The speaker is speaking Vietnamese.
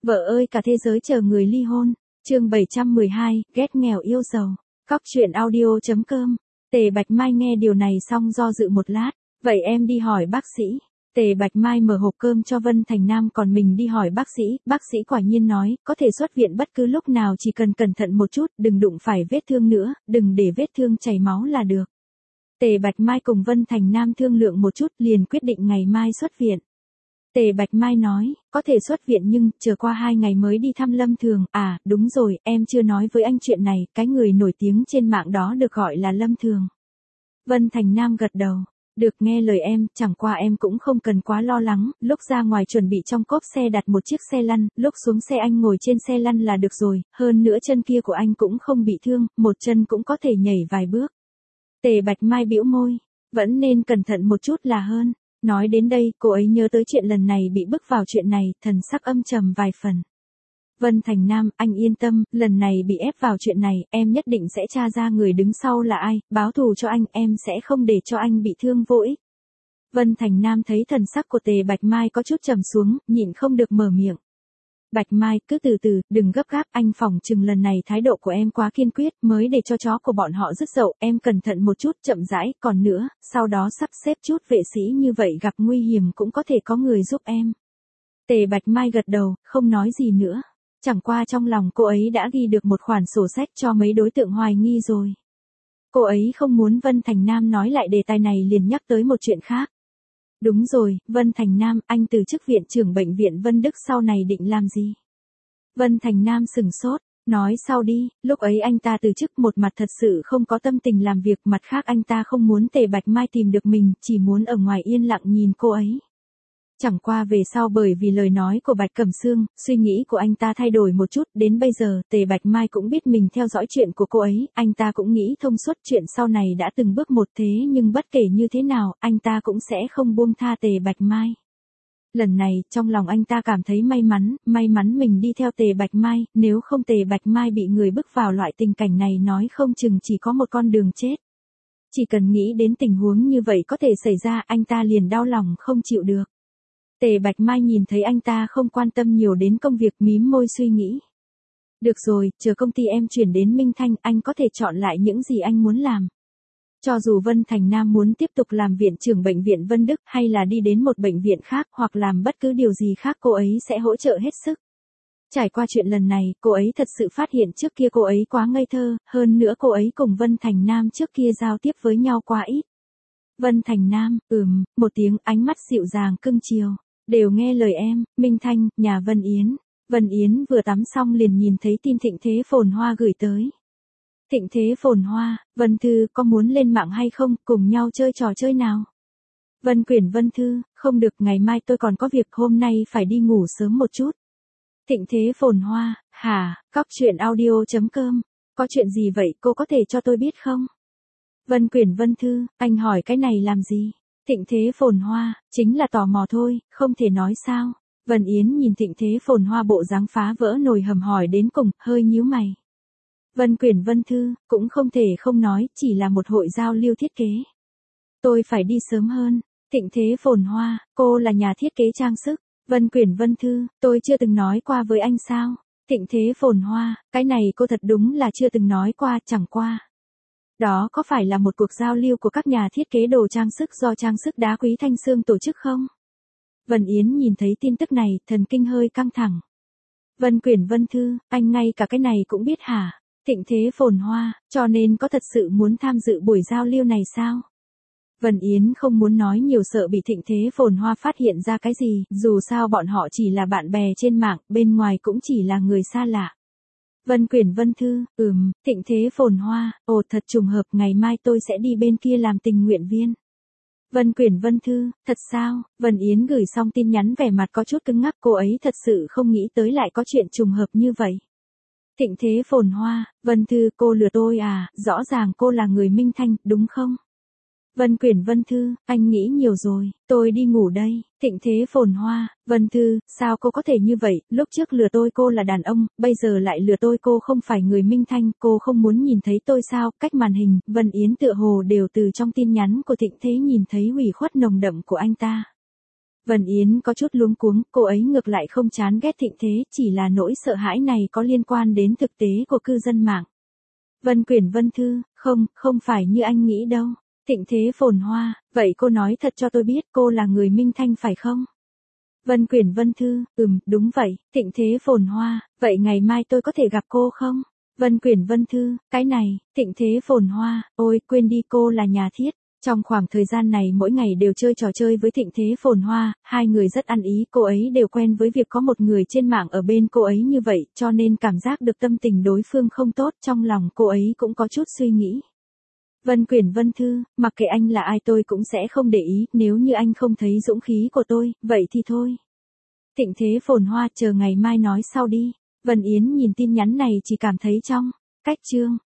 Vợ ơi cả thế giới chờ người ly hôn. Chương 712, ghét nghèo yêu giàu. Cóc truyện audio.com. Tề Bạch Mai nghe điều này xong do dự một lát. Vậy em đi hỏi bác sĩ. Tề Bạch Mai mở hộp cơm cho Vân Thành Nam còn mình đi hỏi bác sĩ quả nhiên nói, có thể xuất viện bất cứ lúc nào chỉ cần cẩn thận một chút, đừng đụng phải vết thương nữa, đừng để vết thương chảy máu là được. Tề Bạch Mai cùng Vân Thành Nam thương lượng một chút liền quyết định ngày mai xuất viện. Tề Bạch Mai nói, có thể xuất viện nhưng, chờ qua 2 ngày mới đi thăm Lâm Thường. À, đúng rồi, em chưa nói với anh chuyện này, cái người nổi tiếng trên mạng đó được gọi là Lâm Thường. Vân Thành Nam gật đầu. Được nghe lời em, chẳng qua em cũng không cần quá lo lắng, lúc ra ngoài chuẩn bị trong cốp xe đặt một chiếc xe lăn, lúc xuống xe anh ngồi trên xe lăn là được rồi, hơn nữa chân kia của anh cũng không bị thương, một chân cũng có thể nhảy vài bước. Tề Bạch Mai bĩu môi, vẫn nên cẩn thận một chút là hơn. Nói đến đây, cô ấy nhớ tới chuyện lần này bị bức vào chuyện này, thần sắc âm trầm vài phần. Vân Thành Nam, anh yên tâm, lần này bị ép vào chuyện này, em nhất định sẽ tra ra người đứng sau là ai, báo thù cho anh, em sẽ không để cho anh bị thương vô ích. Vân Thành Nam thấy thần sắc của Tề Bạch Mai có chút trầm xuống, nhịn không được mở miệng. Bạch Mai, cứ từ từ, đừng gấp gáp, anh phỏng chừng lần này thái độ của em quá kiên quyết, mới để cho chó của bọn họ rứt dậu, em cẩn thận một chút, chậm rãi, còn nữa, sau đó sắp xếp chút vệ sĩ như vậy gặp nguy hiểm cũng có thể có người giúp em. Tề Bạch Mai gật đầu, không nói gì nữa. Chẳng qua trong lòng cô ấy đã ghi được một khoản sổ sách cho mấy đối tượng hoài nghi rồi. Cô ấy không muốn Vân Thành Nam nói lại đề tài này liền nhắc tới một chuyện khác. Đúng rồi, Vân Thành Nam, anh từ chức viện trưởng bệnh viện Vân Đức sau này định làm gì? Vân Thành Nam sừng sốt, nói sau đi, lúc ấy anh ta từ chức một mặt thật sự không có tâm tình làm việc, mặt khác anh ta không muốn Tề Bạch Mai tìm được mình, chỉ muốn ở ngoài yên lặng nhìn cô ấy. Chẳng qua về sau bởi vì lời nói của Bạch Cẩm Sương, suy nghĩ của anh ta thay đổi một chút, đến bây giờ Tề Bạch Mai cũng biết mình theo dõi chuyện của cô ấy, anh ta cũng nghĩ thông suốt chuyện sau này đã từng bước một thế nhưng bất kể như thế nào, anh ta cũng sẽ không buông tha Tề Bạch Mai. Lần này, trong lòng anh ta cảm thấy may mắn mình đi theo Tề Bạch Mai, nếu không Tề Bạch Mai bị người bức vào loại tình cảnh này nói không chừng chỉ có một con đường chết. Chỉ cần nghĩ đến tình huống như vậy có thể xảy ra, anh ta liền đau lòng không chịu được. Tề Bạch Mai nhìn thấy anh ta không quan tâm nhiều đến công việc mím môi suy nghĩ. Được rồi, chờ công ty em chuyển đến Minh Thanh, anh có thể chọn lại những gì anh muốn làm. Cho dù Vân Thành Nam muốn tiếp tục làm viện trưởng bệnh viện Vân Đức hay là đi đến một bệnh viện khác hoặc làm bất cứ điều gì khác cô ấy sẽ hỗ trợ hết sức. Trải qua chuyện lần này, cô ấy thật sự phát hiện trước kia cô ấy quá ngây thơ, hơn nữa cô ấy cùng Vân Thành Nam trước kia giao tiếp với nhau quá ít. Vân Thành Nam, một tiếng, ánh mắt dịu dàng cưng chiều. Đều nghe lời em, Minh Thanh, nhà Vân Yến. Vân Yến vừa tắm xong liền nhìn thấy tin Thịnh Thế Phồn Hoa gửi tới. Thịnh Thế Phồn Hoa, Vân Thư, có muốn lên mạng hay không, cùng nhau chơi trò chơi nào? Vân Quyển Vân Thư, không được, ngày mai tôi còn có việc, hôm nay phải đi ngủ sớm một chút. Thịnh Thế Phồn Hoa, hả, cóc truyện audio.com, có chuyện gì vậy, cô có thể cho tôi biết không? Vân Quyển Vân Thư, anh hỏi cái này làm gì? Thịnh Thế Phồn Hoa, chính là tò mò thôi, không thể nói sao. Vân Yến nhìn Thịnh Thế Phồn Hoa bộ dáng phá vỡ nồi hầm hỏi đến cùng, hơi nhíu mày. Vân Quyển Vân Thư, cũng không thể không nói, chỉ là một hội giao lưu thiết kế. Tôi phải đi sớm hơn. Thịnh Thế Phồn Hoa, cô là nhà thiết kế trang sức. Vân Quyển Vân Thư, tôi chưa từng nói qua với anh sao? Thịnh Thế Phồn Hoa, cái này cô thật đúng là chưa từng nói qua, chẳng qua. Đó có phải là một cuộc giao lưu của các nhà thiết kế đồ trang sức do trang sức đá quý Thanh Sương tổ chức không? Vân Yến nhìn thấy tin tức này, thần kinh hơi căng thẳng. Vân Quyển Vân Thư, anh ngay cả cái này cũng biết hả? Thịnh Thế Phồn Hoa, cho nên có thật sự muốn tham dự buổi giao lưu này sao? Vân Yến không muốn nói nhiều sợ bị Thịnh Thế Phồn Hoa phát hiện ra cái gì, dù sao bọn họ chỉ là bạn bè trên mạng, bên ngoài cũng chỉ là người xa lạ. Vân Quyển Vân Thư, Thịnh Thế Phồn Hoa, ồ thật trùng hợp, ngày mai tôi sẽ đi bên kia làm tình nguyện viên. Vân Quyển Vân Thư, thật sao? Vân Yến gửi xong tin nhắn vẻ mặt có chút cứng ngắc, cô ấy thật sự không nghĩ tới lại có chuyện trùng hợp như vậy. Thịnh Thế Phồn Hoa, Vân Thư, cô lừa tôi à, rõ ràng cô là người Minh Thanh, đúng không? Vân Quyển Vân Thư, anh nghĩ nhiều rồi, tôi đi ngủ đây. Thịnh Thế Phồn Hoa, Vân Thư, sao cô có thể như vậy, lúc trước lừa tôi cô là đàn ông, bây giờ lại lừa tôi cô không phải người Minh Thanh, cô không muốn nhìn thấy tôi sao? Cách màn hình, Vân Yến tựa hồ đều từ trong tin nhắn của Thịnh Thế nhìn thấy ủy khuất nồng đậm của anh ta. Vân Yến có chút luống cuống, cô ấy ngược lại không chán ghét Thịnh Thế, chỉ là nỗi sợ hãi này có liên quan đến thực tế của cư dân mạng. Vân Quyển Vân Thư, không phải như anh nghĩ đâu. Thịnh Thế phồn hoa, vậy cô nói thật cho tôi biết cô là người Minh Thanh phải không? Vân Quyển Vân Thư, đúng vậy, Thịnh Thế phồn hoa, vậy ngày mai tôi có thể gặp cô không? Vân Quyển Vân Thư, cái này, Thịnh Thế phồn hoa, ôi quên đi cô là nhà thiết. Trong khoảng thời gian này mỗi ngày đều chơi trò chơi với Thịnh Thế phồn hoa, hai người rất ăn ý, cô ấy đều quen với việc có một người trên mạng ở bên cô ấy như vậy, cho nên cảm giác được tâm tình đối phương không tốt, trong lòng cô ấy cũng có chút suy nghĩ. Vân Quyển Vân Thư, mặc kệ anh là ai tôi cũng sẽ không để ý, nếu như anh không thấy dũng khí của tôi, vậy thì thôi. Thịnh Thế phồn hoa, chờ ngày mai nói sau đi. Vân Yến nhìn tin nhắn này chỉ cảm thấy trong cách chương